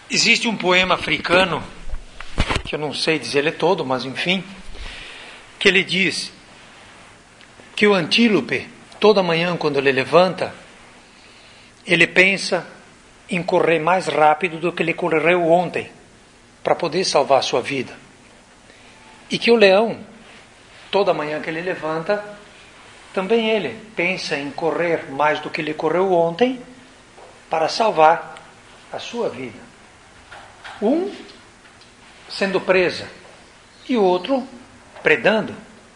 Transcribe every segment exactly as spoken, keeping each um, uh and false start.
Existe um poema africano, que eu não sei dizer ele todo, mas enfim, que ele diz que o antílope, toda manhã quando ele levanta, ele pensa em correr mais rápido do que ele correu ontem, para poder salvar a sua vida. E que o leão, toda manhã que ele levanta, também ele pensa em correr mais do que ele correu ontem, para salvar a sua vida. Um sendo presa e o outro predando.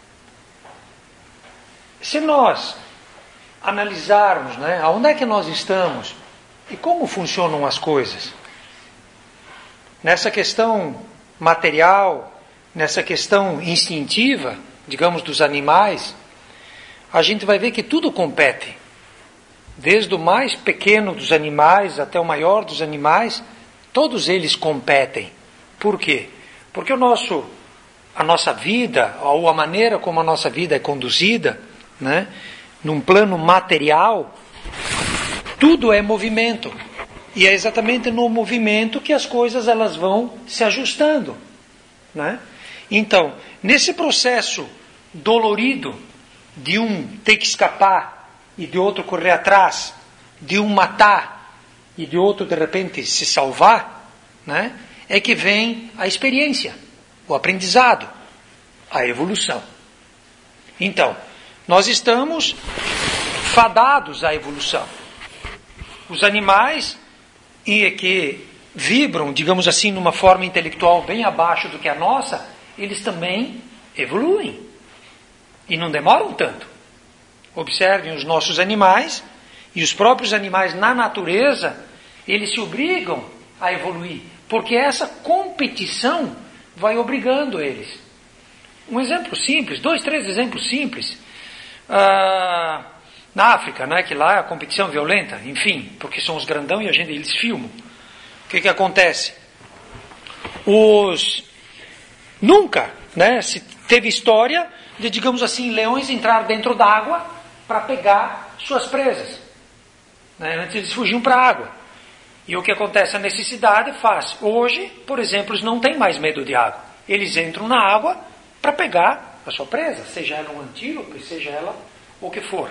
Se nós analisarmos, né, aonde é que nós estamos e como funcionam as coisas, nessa questão material, nessa questão instintiva, digamos, dos animais, a gente vai ver que tudo compete. Desde o mais pequeno dos animais até o maior dos animais, todos eles competem. Por quê? Porque o nosso, a nossa vida, ou a maneira como a nossa vida é conduzida, né, num plano material, tudo é movimento. E é exatamente no movimento que as coisas elas vão se ajustando. Né? Então, nesse processo dolorido de um ter que escapar e de outro correr atrás, de um matar e de outro de repente se salvar, né, é que vem a experiência, o aprendizado, a evolução. Então, nós estamos fadados à evolução. Os animais e que vibram, digamos assim, numa forma intelectual bem abaixo do que a nossa, eles também evoluem. E não demoram tanto. Observem os nossos animais, e os próprios animais na natureza, eles se obrigam a evoluir, porque essa competição vai obrigando eles. Um exemplo simples, dois, três exemplos simples. Ah, na África, né, que lá é a competição violenta, enfim, porque são os grandão e a gente, eles filmam. O que que acontece? Os... Nunca, né, se teve história de, digamos assim, leões entrar dentro d'água para pegar suas presas. Né? Antes eles fugiam para a água. E o que acontece? A necessidade faz. Hoje, por exemplo, eles não têm mais medo de água. Eles entram na água para pegar a sua presa, seja ela um antílope, seja ela o que for.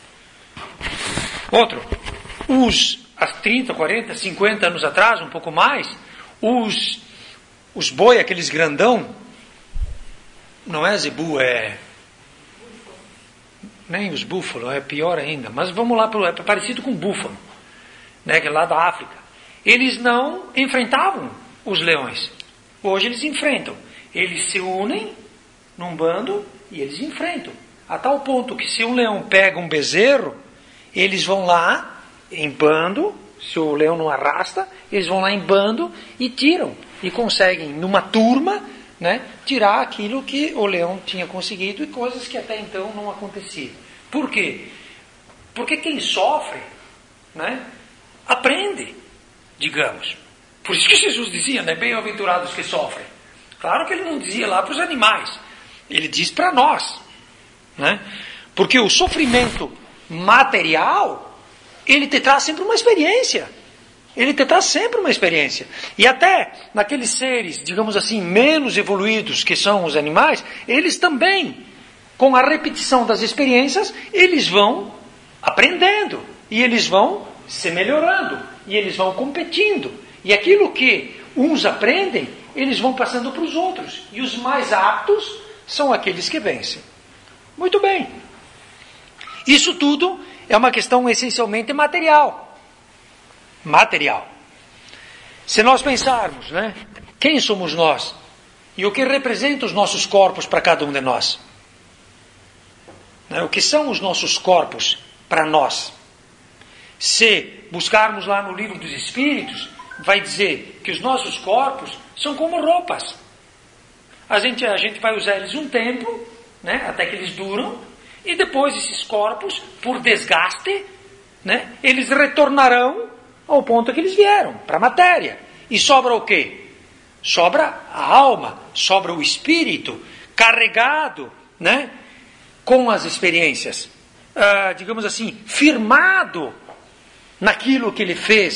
Outro, os, há trinta, quarenta, cinquenta anos atrás, um pouco mais, os, os boi, aqueles grandão, não é zebu, é... Nem os búfalos, é pior ainda. Mas vamos lá, é parecido com búfalo, né, que é lá da África. Eles não enfrentavam os leões. Hoje eles enfrentam. Eles se unem num bando e eles enfrentam. A tal ponto que se um leão pega um bezerro, eles vão lá em bando, se o leão não arrasta, eles vão lá em bando e tiram. E conseguem, numa turma, né, tirar aquilo que o leão tinha conseguido e coisas que até então não aconteciam. Por quê? Porque quem sofre, né, aprende, digamos. Por isso que Jesus dizia, né, bem-aventurados que sofrem. Claro que ele não dizia lá para os animais, ele diz para nós. Né? Porque o sofrimento material, ele te traz sempre uma experiência. Ele te traz sempre uma experiência. E até naqueles seres, digamos assim, menos evoluídos que são os animais, eles também, com a repetição das experiências, eles vão aprendendo. E eles vão se melhorando. E eles vão competindo. E aquilo que uns aprendem, eles vão passando para os outros. E os mais aptos são aqueles que vencem. Muito bem. Isso tudo é uma questão essencialmente material. Material. Se nós pensarmos, né, quem somos nós e o que representa os nossos corpos para cada um de nós, né, o que são os nossos corpos para nós, se buscarmos lá no livro dos Espíritos, vai dizer que os nossos corpos são como roupas. A gente, a gente vai usar eles um tempo, né, até que eles duram, e depois esses corpos, por desgaste, né, eles retornarão ao ponto que eles vieram, para a matéria. E sobra o quê? Sobra a alma, sobra o espírito, carregado, né, com as experiências, ah, digamos assim, firmado naquilo que ele fez,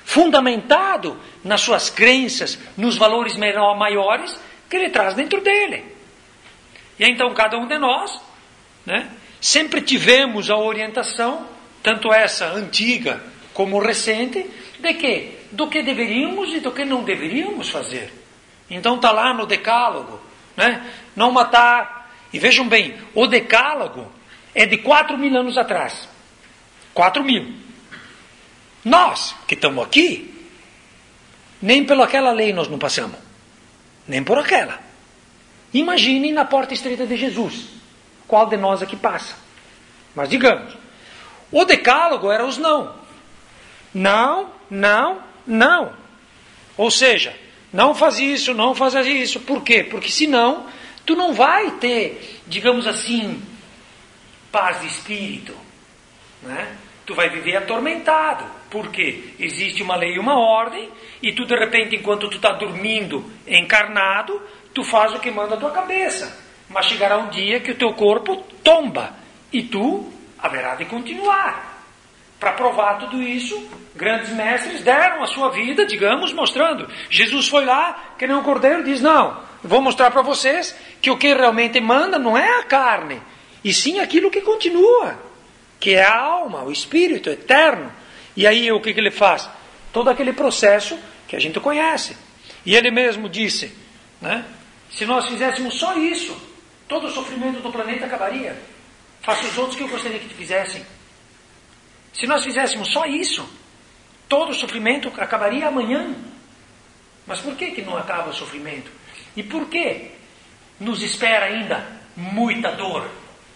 fundamentado nas suas crenças, nos valores maiores que ele traz dentro dele. E então cada um de nós, né, sempre tivemos a orientação, tanto essa antiga como recente, de que? Do que deveríamos e do que não deveríamos fazer. Então está lá no Decálogo, né? Não matar. E vejam bem, o Decálogo é de quatro mil anos atrás. quatro mil. Nós, que estamos aqui, nem pelaquela lei nós não passamos. Nem por aquela. Imaginem na porta estreita de Jesus. Qual de nós aqui passa? Mas digamos, o Decálogo era os não. Não, não, não. Ou seja, não faz isso, não faz isso. Por quê? Porque senão, tu não vai ter, digamos assim, paz de espírito. Né? Tu vai viver atormentado. Por quê? Existe uma lei e uma ordem, e tu de repente, enquanto tu está dormindo encarnado, tu faz o que manda a tua cabeça. Mas chegará um dia que o teu corpo tomba, e tu haverá de continuar. Para provar tudo isso, grandes mestres deram a sua vida, digamos, mostrando. Jesus foi lá, que nem um cordeiro, diz, não, vou mostrar para vocês que o que realmente manda não é a carne, e sim aquilo que continua, que é a alma, o espírito eterno. E aí o que, que ele faz? Todo aquele processo que a gente conhece. E ele mesmo disse, né, se nós fizéssemos só isso, todo o sofrimento do planeta acabaria. Faça os outros que eu gostaria que fizessem. Se nós fizéssemos só isso, todo o sofrimento acabaria amanhã. Mas por que, que não acaba o sofrimento? E por que nos espera ainda muita dor?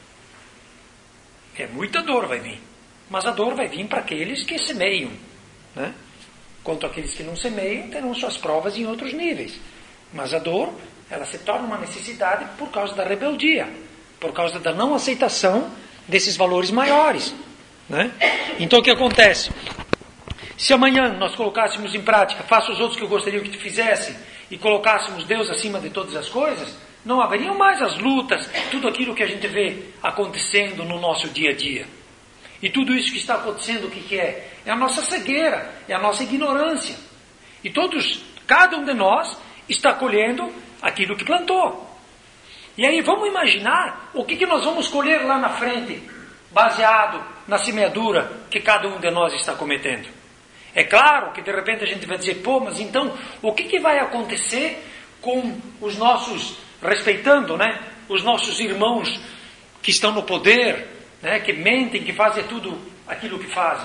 É muita dor vai vir. Mas a dor vai vir para aqueles que semeiam. Né? Quanto aqueles que não semeiam, terão suas provas em outros níveis. Mas a dor, ela se torna uma necessidade por causa da rebeldia. Por causa da não aceitação desses valores maiores. Né? Então o que acontece? Se amanhã nós colocássemos em prática, faça os outros que eu gostaria que te fizessem, e colocássemos Deus acima de todas as coisas, não haveriam mais as lutas, tudo aquilo que a gente vê acontecendo no nosso dia a dia. E tudo isso que está acontecendo, o que, que é? É a nossa cegueira, é a nossa ignorância. E todos, cada um de nós, está colhendo aquilo que plantou. E aí vamos imaginar o que, que nós vamos colher lá na frente, baseado na semeadura que cada um de nós está cometendo. É claro que de repente a gente vai dizer, pô, mas então o que, que vai acontecer com os nossos, respeitando, né, os nossos irmãos que estão no poder, né, que mentem, que fazem tudo aquilo que fazem?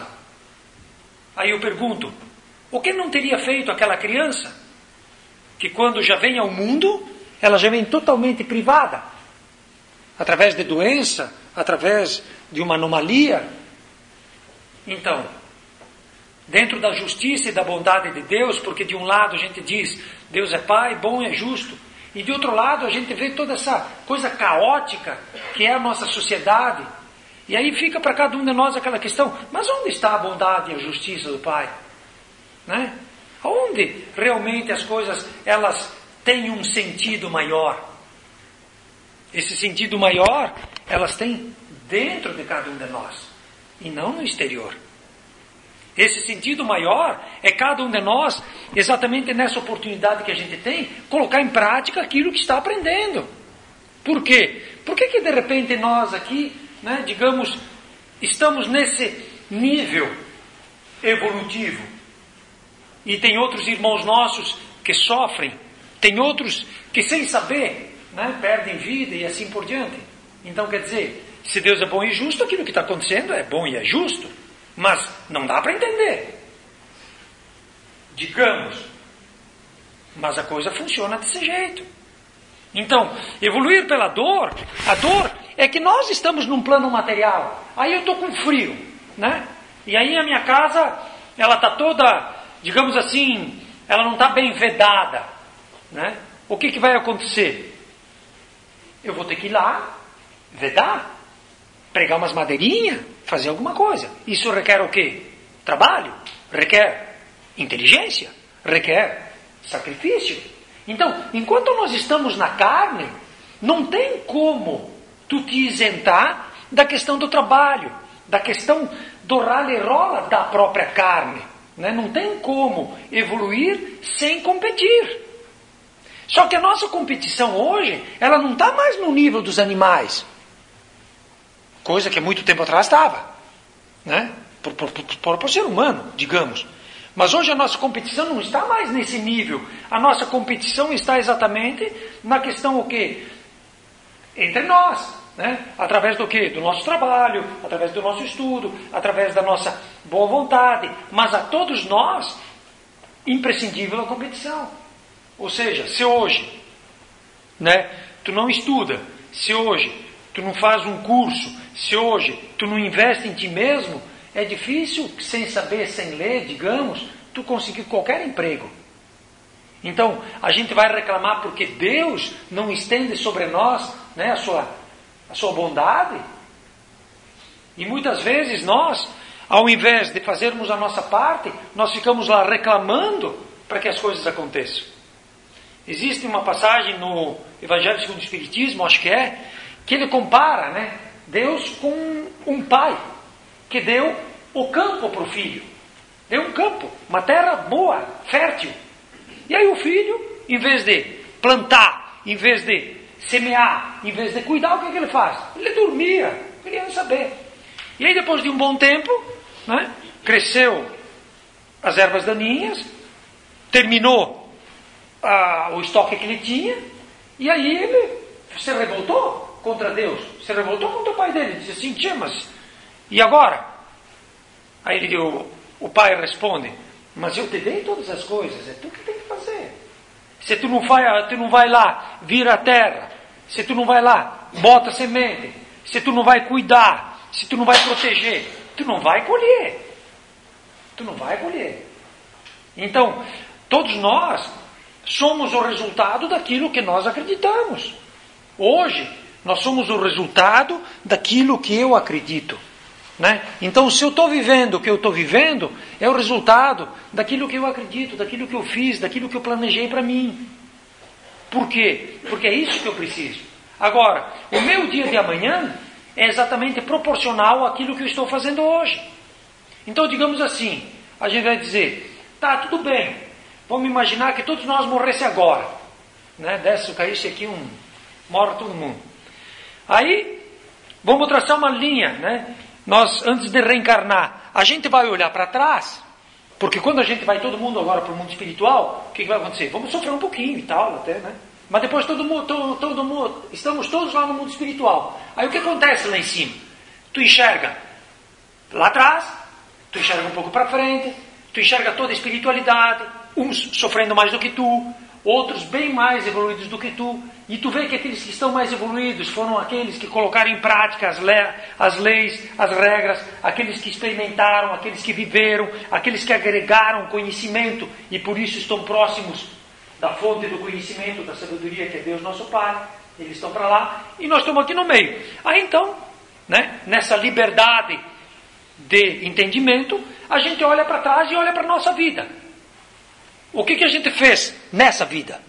Aí eu pergunto, o que não teria feito aquela criança que quando já vem ao mundo, ela já vem totalmente privada, através de doença, através de uma anomalia? Então, dentro da justiça e da bondade de Deus, porque de um lado a gente diz, Deus é Pai, bom e é justo, e de outro lado a gente vê toda essa coisa caótica que é a nossa sociedade, e aí fica para cada um de nós aquela questão, mas onde está a bondade e a justiça do Pai? Né? Onde realmente as coisas, elas têm um sentido maior? Esse sentido maior, elas têm dentro de cada um de nós, e não no exterior. Esse sentido maior é cada um de nós, exatamente nessa oportunidade que a gente tem, colocar em prática aquilo que está aprendendo. Por quê? Por que que de repente nós aqui, né, digamos, estamos nesse nível evolutivo? E tem outros irmãos nossos que sofrem, tem outros que sem saber, né, perdem vida e assim por diante. Então quer dizer, se Deus é bom e justo, aquilo que está acontecendo é bom e é justo. Mas não dá para entender. Digamos. Mas a coisa funciona desse jeito. Então, evoluir pela dor, a dor é que nós estamos num plano material. Aí eu estou com frio, né? E aí a minha casa, ela está toda, digamos assim, ela não está bem vedada, né? O que, que vai acontecer? Eu vou ter que ir lá, vedar, pregar umas madeirinhas, fazer alguma coisa. Isso requer o quê? Trabalho, requer inteligência, requer sacrifício. Então, enquanto nós estamos na carne, não tem como tu te isentar da questão do trabalho, da questão do rale-rola da própria carne. Né? Não tem como evoluir sem competir. Só que a nossa competição hoje, ela não está mais no nível dos animais. Coisa que há muito tempo atrás estava. Né? Por, por, por, por ser humano, digamos. Mas hoje a nossa competição não está mais nesse nível. A nossa competição está exatamente na questão o quê? Entre nós. Né? Através do quê? Do nosso trabalho, através do nosso estudo, através da nossa boa vontade. Mas a todos nós, imprescindível a competição. Ou seja, se hoje, né, tu não estuda, se hoje tu não faz um curso, se hoje tu não investe em ti mesmo, é difícil, sem saber, sem ler, digamos, tu conseguir qualquer emprego. Então, a gente vai reclamar porque Deus não estende sobre nós, né, a sua, a sua bondade. E muitas vezes nós, ao invés de fazermos a nossa parte, nós ficamos lá reclamando para que as coisas aconteçam. Existe uma passagem no Evangelho segundo o Espiritismo, acho que é, que ele compara, né, Deus com um pai que deu o campo para o filho. Deu um campo, uma terra boa, fértil. E aí o filho, em vez de plantar, em vez de semear, em vez de cuidar, o que, que ele faz? Ele dormia, queria não saber. E aí depois de um bom tempo, né, cresceu as ervas daninhas, terminou ah, o estoque que ele tinha, e aí ele se revoltou contra Deus, se revoltou contra o pai dele, disse assim, tia, mas e agora? Aí ele, o, o pai responde, mas eu te dei todas as coisas, é tu que tem que fazer. Se tu não vai, tu não vai lá, vira a terra, se tu não vai lá, bota semente, se tu não vai cuidar, se tu não vai proteger, tu não vai colher. Tu não vai colher. Então, todos nós somos o resultado daquilo que nós acreditamos. Hoje, nós somos o resultado daquilo que eu acredito. Né? Então, se eu estou vivendo o que eu estou vivendo, é o resultado daquilo que eu acredito, daquilo que eu fiz, daquilo que eu planejei para mim. Por quê? Porque é isso que eu preciso. Agora, o meu dia de amanhã é exatamente proporcional àquilo que eu estou fazendo hoje. Então, digamos assim, a gente vai dizer, tá, tudo bem, vamos imaginar que todos nós morressem agora. Né? Desce, caísse aqui, um, morre todo mundo. Aí, vamos traçar uma linha, né? Nós, antes de reencarnar, a gente vai olhar para trás, porque quando a gente vai todo mundo agora para o mundo espiritual, o que, que vai acontecer? Vamos sofrer um pouquinho e tal, até, né? Mas depois todo mundo, todo, todo mundo, estamos todos lá no mundo espiritual. Aí o que acontece lá em cima? Tu enxerga lá atrás, tu enxerga um pouco para frente, tu enxerga toda a espiritualidade, uns sofrendo mais do que tu, outros bem mais evoluídos do que tu, e tu vê que aqueles que estão mais evoluídos foram aqueles que colocaram em prática as, le- as leis, as regras, aqueles que experimentaram, aqueles que viveram, aqueles que agregaram conhecimento e por isso estão próximos da fonte do conhecimento, da sabedoria que é Deus nosso Pai. Eles estão para lá e nós estamos aqui no meio. Aí então, né, nessa liberdade de entendimento, a gente olha para trás e olha para a nossa vida. O que, que a gente fez nessa vida?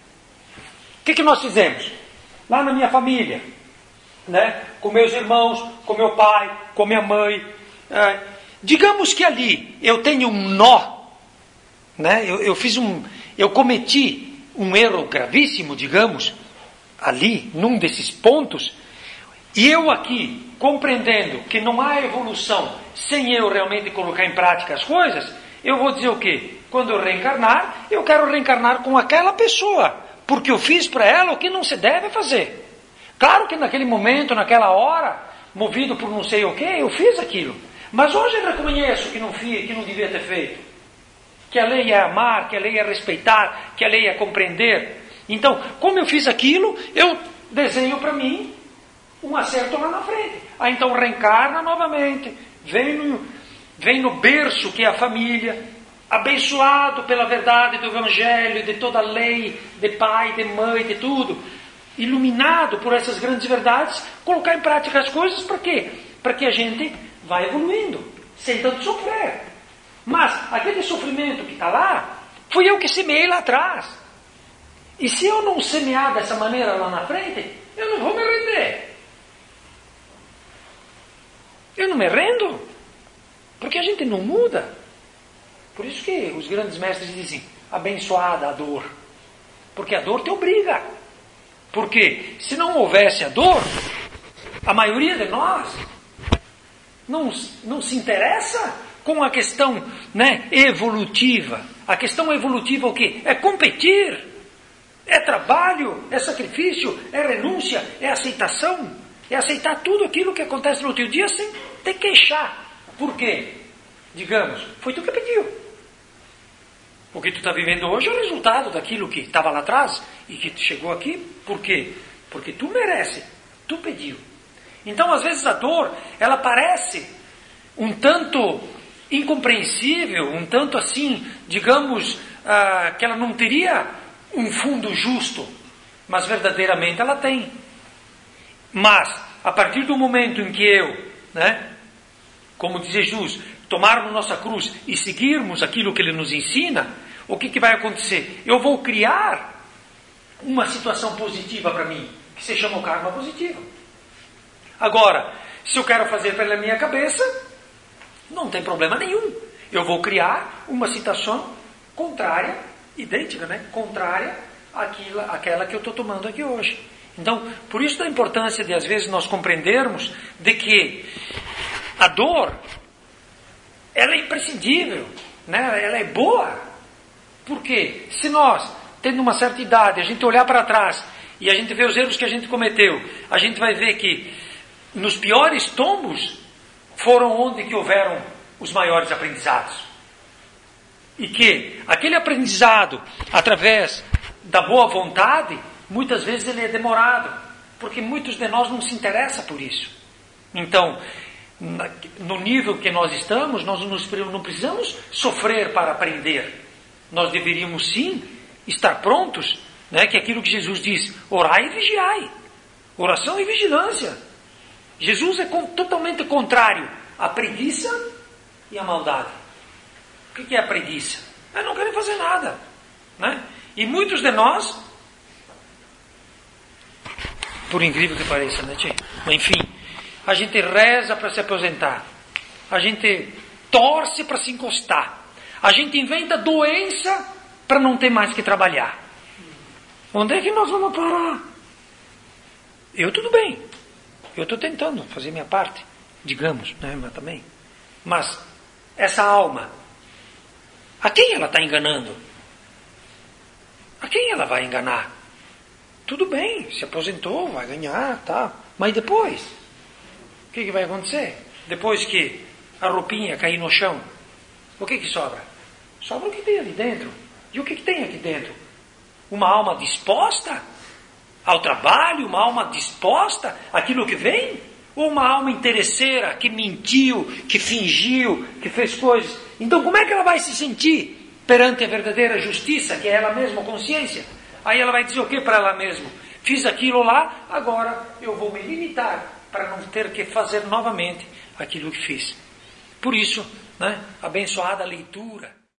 O que, que nós fizemos? Lá na minha família, né? Com meus irmãos, com meu pai, com minha mãe. É, digamos que ali eu tenho um nó, né? eu, eu fiz um, eu cometi um erro gravíssimo, digamos, ali, num desses pontos, e eu aqui, compreendendo que não há evolução sem eu realmente colocar em prática as coisas, eu vou dizer o quê? Quando eu reencarnar, eu quero reencarnar com aquela pessoa, porque eu fiz para ela o que não se deve fazer. Claro que naquele momento, naquela hora, movido por não sei o quê, eu fiz aquilo. Mas hoje eu reconheço que não fiz, que não devia ter feito. Que a lei é amar, que a lei é respeitar, que a lei é compreender. Então, como eu fiz aquilo, eu desenho para mim um acerto lá na frente. Aí então reencarna novamente, vem no, vem no berço que é a família, abençoado pela verdade do Evangelho, de toda a lei, de pai, de mãe, de tudo, iluminado por essas grandes verdades, colocar em prática as coisas para quê? Para que a gente vá evoluindo, sem tanto sofrer. Mas aquele sofrimento que está lá, fui eu que semeei lá atrás. E se eu não semear dessa maneira lá na frente, eu não vou me render. Eu não me rendo, porque a gente não muda. Por isso que os grandes mestres dizem, abençoada a dor. Porque a dor te obriga. Porque se não houvesse a dor, a maioria de nós não, não se interessa com a questão, né, evolutiva. A questão evolutiva é o quê? É competir. É trabalho, é sacrifício, é renúncia, é aceitação. É aceitar tudo aquilo que acontece no teu dia sem te queixar. Por quê? Digamos, foi tu que pediu. O que tu está vivendo hoje é o resultado daquilo que estava lá atrás e que chegou aqui. Por quê? Porque tu merece, tu pediu. Então, às vezes, a dor, ela parece um tanto incompreensível, um tanto assim, digamos, ah, que ela não teria um fundo justo, mas verdadeiramente ela tem. Mas, a partir do momento em que eu, né, como diz Jesus, tomarmos nossa cruz e seguirmos aquilo que Ele nos ensina, o que, que vai acontecer? Eu vou criar uma situação positiva para mim, que se chama o karma positivo. Agora, se eu quero fazer pela minha cabeça, não tem problema nenhum. Eu vou criar uma situação contrária, idêntica, né? Contrária àquela, àquela que eu estou tomando aqui hoje. Então, por isso da importância de, às vezes, nós compreendermos de que a dor, ela é imprescindível, né? Ela é boa. Porque se nós, tendo uma certa idade, a gente olhar para trás e a gente ver os erros que a gente cometeu, a gente vai ver que nos piores tombos foram onde que houveram os maiores aprendizados. E que aquele aprendizado, através da boa vontade, muitas vezes ele é demorado, porque muitos de nós não se interessam por isso. Então, no nível que nós estamos, nós não precisamos sofrer para aprender. Nós deveríamos sim estar prontos, né? Que é aquilo que Jesus diz, orai e vigiai. Oração e vigilância. Jesus é totalmente contrário à preguiça e à maldade. O que é a preguiça? É não querer fazer nada, né? E muitos de nós, por incrível que pareça, né, tchê? Enfim, a gente reza para se aposentar, a gente torce para se encostar, a gente inventa doença para não ter mais que trabalhar. Onde é que nós vamos parar? Eu tudo bem, eu estou tentando fazer minha parte, digamos, né, mas também. Mas essa alma, a quem ela está enganando? A quem ela vai enganar? Tudo bem, se aposentou, vai ganhar, tá. Mas depois, o que, que vai acontecer? Depois que a roupinha cair no chão, o que, que sobra? Sobra o que tem ali dentro. E o que, que tem aqui dentro? Uma alma disposta ao trabalho, uma alma disposta àquilo que vem? Ou uma alma interesseira que mentiu, que fingiu, que fez coisas? Então como é que ela vai se sentir perante a verdadeira justiça, que é ela mesma, a consciência? Aí ela vai dizer o que para ela mesma? Fiz aquilo lá, agora eu vou me limitar para não ter que fazer novamente aquilo que fiz. Por isso, né, abençoada leitura.